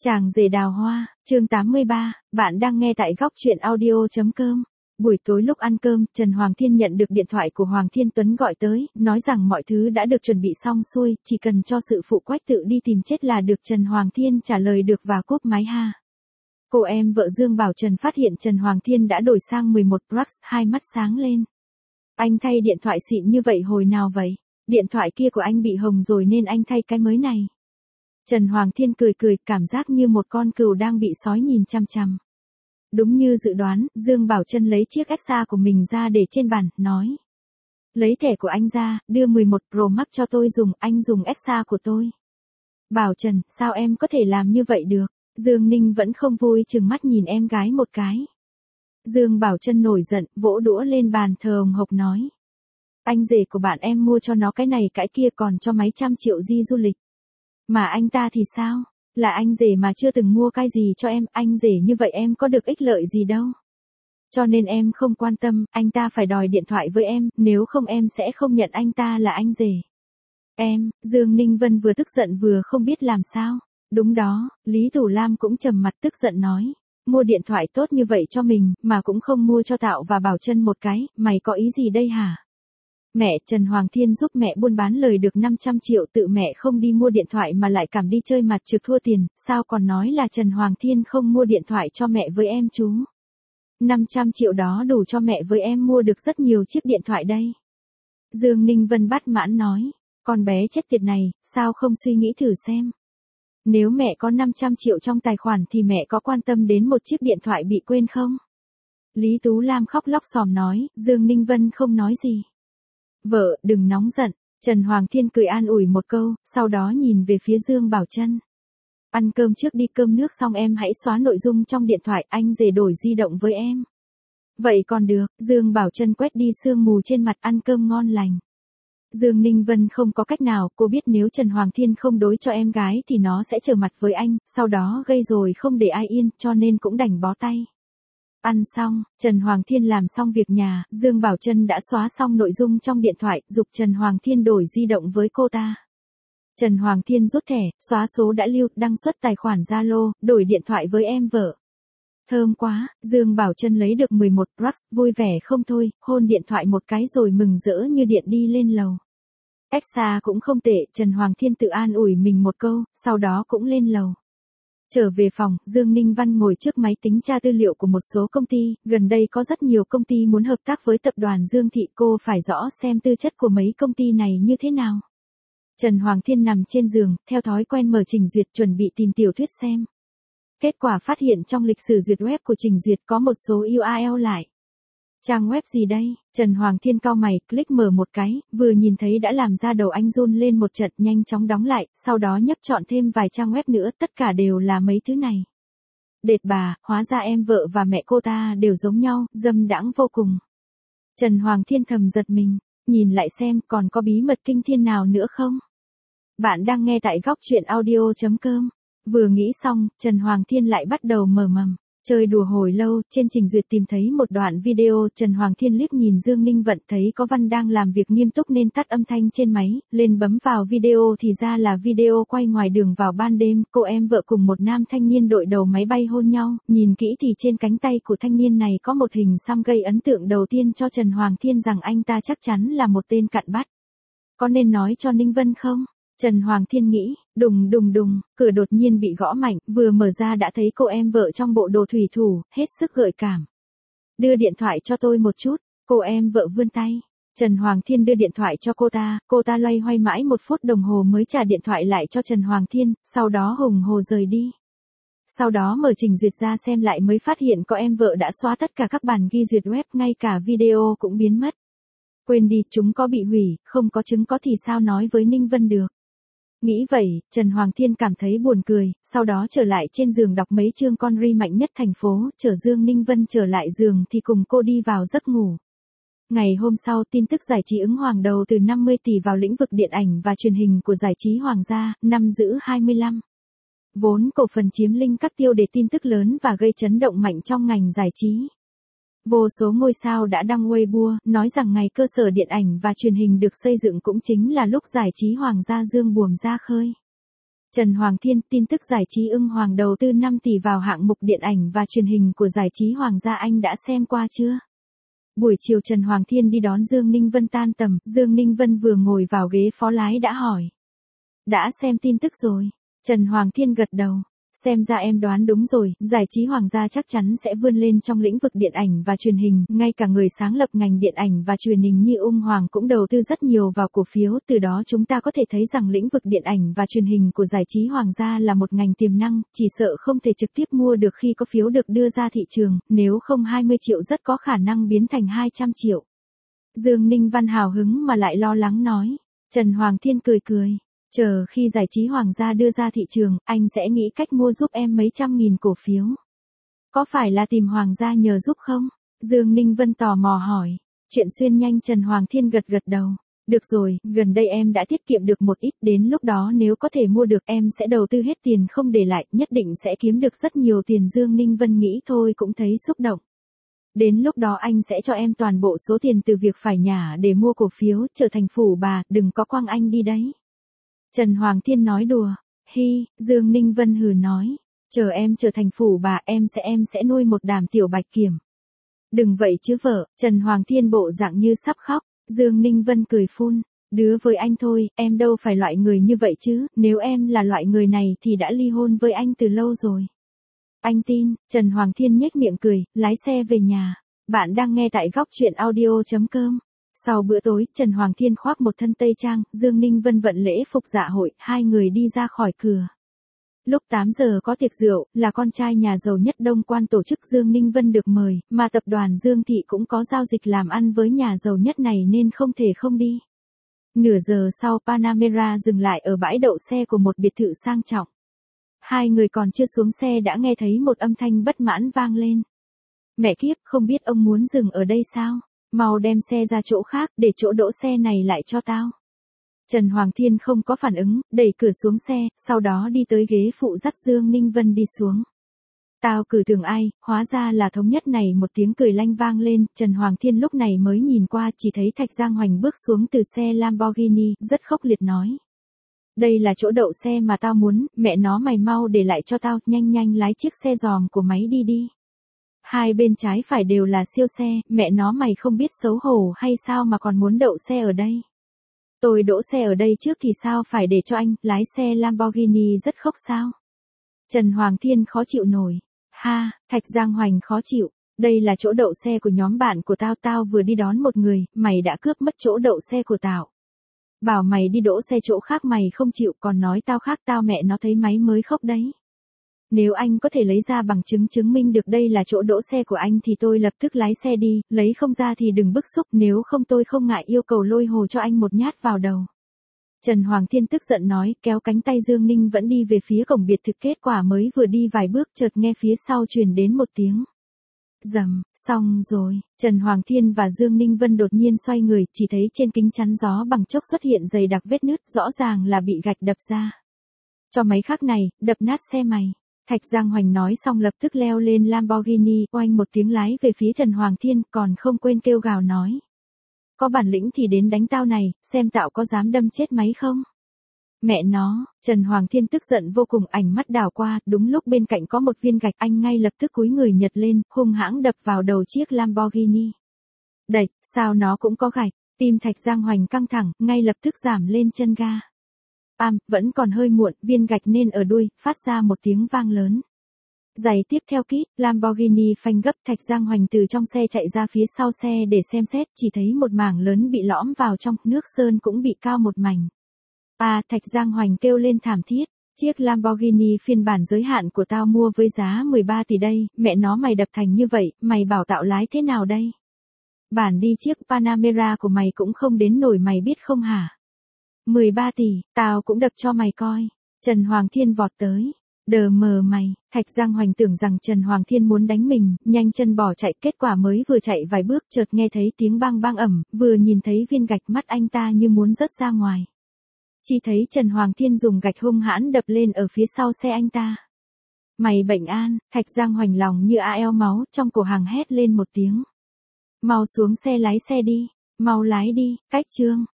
Chàng rể đào hoa, chương 83, bạn đang nghe tại góc truyện audio.com. Buổi tối lúc ăn cơm, Trần Hoàng Thiên nhận được điện thoại của Hoàng Thiên Tuấn gọi tới, nói rằng mọi thứ đã được chuẩn bị xong xuôi, chỉ cần cho sự phụ Quách tự đi tìm chết là được. Trần Hoàng Thiên trả lời được và cúp máy ha. Cô em vợ Dương Bảo Trần phát hiện Trần Hoàng Thiên đã đổi sang 11 Plus, hai mắt sáng lên. Anh thay điện thoại xịn như vậy hồi nào vậy? Điện thoại kia của anh bị hỏng rồi nên anh thay cái mới này. Trần Hoàng Thiên cười cười, cảm giác như một con cừu đang bị sói nhìn chằm chằm. Đúng như dự đoán, Dương Bảo Trân lấy chiếc Exa của mình ra để trên bàn, nói. Lấy thẻ của anh ra, đưa 11 Pro Max cho tôi dùng, anh dùng Exa của tôi. Bảo Trần, sao em có thể làm như vậy được? Dương Ninh vẫn không vui trừng mắt nhìn em gái một cái. Dương Bảo Trân nổi giận, vỗ đũa lên bàn thờ hồng hộc nói. Anh rể của bạn em mua cho nó cái này cái kia còn cho mấy trăm triệu đi du lịch. Mà anh ta thì sao? Là anh rể mà chưa từng mua cái gì cho em, anh rể như vậy em có được ích lợi gì đâu. Cho nên em không quan tâm, anh ta phải đòi điện thoại với em, nếu không em sẽ không nhận anh ta là anh rể. Em, Dương Ninh Vân vừa tức giận vừa không biết làm sao. Đúng đó, Lý Thủ Lam cũng trầm mặt tức giận nói. Mua điện thoại tốt như vậy cho mình, mà cũng không mua cho Tạo và Bảo Trân một cái, mày có ý gì đây hả? Mẹ, Trần Hoàng Thiên giúp mẹ buôn bán lời được 500 triệu, tự mẹ không đi mua điện thoại mà lại cảm đi chơi mặt trượt thua tiền, sao còn nói là Trần Hoàng Thiên không mua điện thoại cho mẹ với em chú. 500 triệu đó đủ cho mẹ với em mua được rất nhiều chiếc điện thoại đây. Dương Ninh Vân bắt mãn nói, con bé chết tiệt này, sao không suy nghĩ thử xem. Nếu mẹ có 500 triệu trong tài khoản thì mẹ có quan tâm đến một chiếc điện thoại bị quên không? Lý Tú Lam khóc lóc xòm nói, Dương Ninh Vân không nói gì. Vợ, đừng nóng giận, Trần Hoàng Thiên cười an ủi một câu, sau đó nhìn về phía Dương Bảo Trân. Ăn cơm trước đi, cơm nước xong em hãy xóa nội dung trong điện thoại, anh rể đổi di động với em. Vậy còn được, Dương Bảo Trân quét đi sương mù trên mặt, ăn cơm ngon lành. Dương Ninh Vân không có cách nào, cô biết nếu Trần Hoàng Thiên không đối cho em gái thì nó sẽ trở mặt với anh, sau đó gây rồi không để ai yên, cho nên cũng đành bó tay. Ăn xong, Trần Hoàng Thiên làm xong việc nhà, Dương Bảo Trân đã xóa xong nội dung trong điện thoại, giục Trần Hoàng Thiên đổi di động với cô ta. Trần Hoàng Thiên rút thẻ, xóa số đã lưu, đăng xuất tài khoản Zalo, đổi điện thoại với em vợ. Thơm quá, Dương Bảo Trân lấy được 11 Plus, vui vẻ không thôi, hôn điện thoại một cái rồi mừng rỡ như điện đi lên lầu. Exa cũng không tệ, Trần Hoàng Thiên tự an ủi mình một câu, sau đó cũng lên lầu. Trở về phòng, Dương Ninh Văn ngồi trước máy tính tra tư liệu của một số công ty, gần đây có rất nhiều công ty muốn hợp tác với tập đoàn Dương Thị, cô phải rõ xem tư chất của mấy công ty này như thế nào. Trần Hoàng Thiên nằm trên giường, theo thói quen mở Trình Duyệt chuẩn bị tìm tiểu thuyết xem. Kết quả phát hiện trong lịch sử duyệt web của Trình Duyệt có một số URL lại. Trang web gì đây? Trần Hoàng Thiên cau mày, click mở một cái, vừa nhìn thấy đã làm ra đầu anh run lên một trận, nhanh chóng đóng lại, sau đó nhấp chọn thêm vài trang web nữa, tất cả đều là mấy thứ này. Đệt bà, hóa ra em vợ và mẹ cô ta đều giống nhau, dâm đãng vô cùng. Trần Hoàng Thiên thầm giật mình, nhìn lại xem còn có bí mật kinh thiên nào nữa không? Bạn đang nghe tại góc truyện audio.com. Vừa nghĩ xong, Trần Hoàng Thiên lại bắt đầu mờ mầm. Chơi đùa hồi lâu, trên Trình Duyệt tìm thấy một đoạn video, Trần Hoàng Thiên liếc nhìn Dương Ninh Vận thấy có văn đang làm việc nghiêm túc nên tắt âm thanh trên máy, lên bấm vào video thì ra là video quay ngoài đường vào ban đêm, cô em vợ cùng một nam thanh niên đội đầu máy bay hôn nhau, nhìn kỹ thì trên cánh tay của thanh niên này có một hình xăm gây ấn tượng đầu tiên cho Trần Hoàng Thiên rằng anh ta chắc chắn là một tên cặn bát. Có nên nói cho Ninh Vân không? Trần Hoàng Thiên nghĩ, đùng đùng đùng, cửa đột nhiên bị gõ mạnh, vừa mở ra đã thấy cô em vợ trong bộ đồ thủy thủ, hết sức gợi cảm. Đưa điện thoại cho tôi một chút, cô em vợ vươn tay. Trần Hoàng Thiên đưa điện thoại cho cô ta loay hoay mãi 1 phút đồng hồ mới trả điện thoại lại cho Trần Hoàng Thiên, sau đó hùng hồ rời đi. Sau đó mở Trình Duyệt ra xem lại mới phát hiện có em vợ đã xóa tất cả các bản ghi duyệt web, ngay cả video cũng biến mất. Quên đi, chúng có bị hủy, không có chứng có thì sao nói với Ninh Vân được. Nghĩ vậy, Trần Hoàng Thiên cảm thấy buồn cười, sau đó trở lại trên giường đọc mấy chương con ri mạnh nhất thành phố, chở Dương Ninh Vân trở lại giường thì cùng cô đi vào giấc ngủ. Ngày hôm sau, tin tức giải trí ứng hoàng đầu từ 50 tỷ vào lĩnh vực điện ảnh và truyền hình của giải trí hoàng gia, năm giữ 25. Vốn cổ phần chiếm link các tiêu đề tin tức lớn và gây chấn động mạnh trong ngành giải trí. Vô số ngôi sao đã đăng Weibo, nói rằng ngày cơ sở điện ảnh và truyền hình được xây dựng cũng chính là lúc giải trí hoàng gia dương buồm ra khơi. Trần Hoàng Thiên, tin tức giải trí ưng hoàng đầu tư 5 tỷ vào hạng mục điện ảnh và truyền hình của giải trí Hoàng gia anh đã xem qua chưa? Buổi chiều Trần Hoàng Thiên đi đón Dương Ninh Vân tan tầm, Dương Ninh Vân vừa ngồi vào ghế phó lái đã hỏi. Đã xem tin tức rồi. Trần Hoàng Thiên gật đầu. Xem ra em đoán đúng rồi, giải trí Hoàng gia chắc chắn sẽ vươn lên trong lĩnh vực điện ảnh và truyền hình, ngay cả người sáng lập ngành điện ảnh và truyền hình như Ung Hoàng cũng đầu tư rất nhiều vào cổ phiếu, từ đó chúng ta có thể thấy rằng lĩnh vực điện ảnh và truyền hình của giải trí Hoàng gia là một ngành tiềm năng, chỉ sợ không thể trực tiếp mua được khi có phiếu được đưa ra thị trường, nếu không 20 triệu rất có khả năng biến thành 200 triệu. Dương Ninh Văn hào hứng mà lại lo lắng nói. Trần Hoàng Thiên cười cười. Chờ khi giải trí Hoàng gia đưa ra thị trường, anh sẽ nghĩ cách mua giúp em mấy trăm nghìn cổ phiếu. Có phải là tìm Hoàng gia nhờ giúp không? Dương Ninh Vân tò mò hỏi. Chuyện xuyên nhanh. Trần Hoàng Thiên gật gật đầu. Được rồi, gần đây em đã tiết kiệm được một ít, đến lúc đó nếu có thể mua được em sẽ đầu tư hết tiền không để lại, nhất định sẽ kiếm được rất nhiều tiền. Dương Ninh Vân nghĩ thôi cũng thấy xúc động. Đến lúc đó anh sẽ cho em toàn bộ số tiền từ việc phải nhả để mua cổ phiếu, trở thành phú bà, đừng có quăng anh đi đấy. Trần Hoàng Thiên nói đùa. Hi, Dương Ninh Vân hừ nói. Chờ em trở thành phú bà em sẽ nuôi một đàn tiểu bạch kiểm. Đừng vậy chứ vợ. Trần Hoàng Thiên bộ dạng như sắp khóc. Dương Ninh Vân cười phun. Đứa với anh thôi, em đâu phải loại người như vậy chứ, nếu em là loại người này thì đã ly hôn với anh từ lâu rồi. Anh tin. Trần Hoàng Thiên nhếch miệng cười, lái xe về nhà. Bạn đang nghe tại góc truyện audio.com. Sau bữa tối, Trần Hoàng Thiên khoác một thân tây trang, Dương Ninh Vân vận lễ phục dạ hội, hai người đi ra khỏi cửa. Lúc 8 giờ có tiệc rượu, là con trai nhà giàu nhất Đông Quan tổ chức, Dương Ninh Vân được mời, mà tập đoàn Dương Thị cũng có giao dịch làm ăn với nhà giàu nhất này nên không thể không đi. Nửa giờ sau Panamera dừng lại ở bãi đậu xe của một biệt thự sang trọng. Hai người còn chưa xuống xe đã nghe thấy một âm thanh bất mãn vang lên. Mẹ kiếp, không biết ông muốn dừng ở đây sao? Mau đem xe ra chỗ khác, để chỗ đỗ xe này lại cho tao. Trần Hoàng Thiên không có phản ứng, đẩy cửa xuống xe, sau đó đi tới ghế phụ dắt Dương Ninh Vân đi xuống. Tao cử tưởng ai, hóa ra là Thống Nhất này. Một tiếng cười lanh vang lên, Trần Hoàng Thiên lúc này mới nhìn qua, chỉ thấy Thạch Giang Hoành bước xuống từ xe Lamborghini, rất khốc liệt nói. Đây là chỗ đậu xe mà tao muốn, mẹ nó mày mau để lại cho tao, nhanh nhanh lái chiếc xe giòm của máy đi đi. Hai bên trái phải đều là siêu xe, mẹ nó mày không biết xấu hổ hay sao mà còn muốn đậu xe ở đây. Tôi đỗ xe ở đây trước thì sao phải để cho anh, lái xe Lamborghini rất khốc sao. Trần Hoàng Thiên khó chịu nổi. Ha, Thạch Giang Hoành khó chịu, đây là chỗ đậu xe của nhóm bạn của tao, tao vừa đi đón một người, mày đã cướp mất chỗ đậu xe của tao. Bảo mày đi đỗ xe chỗ khác mày không chịu, còn nói tao khác, tao mẹ nó thấy máy mới khóc đấy. Nếu anh có thể lấy ra bằng chứng chứng minh được đây là chỗ đỗ xe của anh thì tôi lập tức lái xe đi, lấy không ra thì đừng bức xúc, nếu không tôi không ngại yêu cầu lôi hồ cho anh một nhát vào đầu. Trần Hoàng Thiên tức giận nói, kéo cánh tay Dương Ninh vẫn đi về phía cổng biệt thự. Kết quả mới vừa đi vài bước chợt nghe phía sau truyền đến một tiếng. Rầm, xong rồi. Trần Hoàng Thiên và Dương Ninh Vân đột nhiên xoay người, chỉ thấy trên kính chắn gió bằng chốc xuất hiện dày đặc vết nứt, rõ ràng là bị gạch đập ra. Cho mấy khắc này, đập nát xe mày. Thạch Giang Hoành nói xong lập tức leo lên Lamborghini, oanh một tiếng lái về phía Trần Hoàng Thiên, còn không quên kêu gào nói. Có bản lĩnh thì đến đánh tao này, xem tao có dám đâm chết máy không? Mẹ nó, Trần Hoàng Thiên tức giận vô cùng, ánh mắt đảo qua, đúng lúc bên cạnh có một viên gạch, anh ngay lập tức cúi người nhặt lên, hung hãng đập vào đầu chiếc Lamborghini. Đẩy, sao nó cũng có gạch, tim Thạch Giang Hoành căng thẳng, ngay lập tức giảm lên chân ga. Vẫn còn hơi muộn, viên gạch nên ở đuôi, phát ra một tiếng vang lớn. Giây tiếp theo kít, Lamborghini phanh gấp, Thạch Giang Hoành từ trong xe chạy ra phía sau xe để xem xét, chỉ thấy một mảng lớn bị lõm vào trong, nước sơn cũng bị cao một mảnh. Thạch Giang Hoành kêu lên thảm thiết, chiếc Lamborghini phiên bản giới hạn của tao mua với giá 13 tỷ đây, mẹ nó mày đập thành như vậy, mày bảo tạo lái thế nào đây? Bản đi chiếc Panamera của mày cũng không đến nổi mày biết không hả? 13 tỷ, tao cũng đập cho mày coi. Trần Hoàng Thiên vọt tới. Đờ mờ mày, Thạch Giang Hoành tưởng rằng Trần Hoàng Thiên muốn đánh mình, nhanh chân bỏ chạy, kết quả mới vừa chạy vài bước chợt nghe thấy tiếng bang bang ầm, vừa nhìn thấy viên gạch mắt anh ta như muốn rớt ra ngoài. Chỉ thấy Trần Hoàng Thiên dùng gạch hung hãn đập lên ở phía sau xe anh ta. Mày bệnh an, Thạch Giang Hoành lòng như eo máu, trong cổ họng hét lên một tiếng. Mau xuống xe lái xe đi, mau lái đi, cách Trương.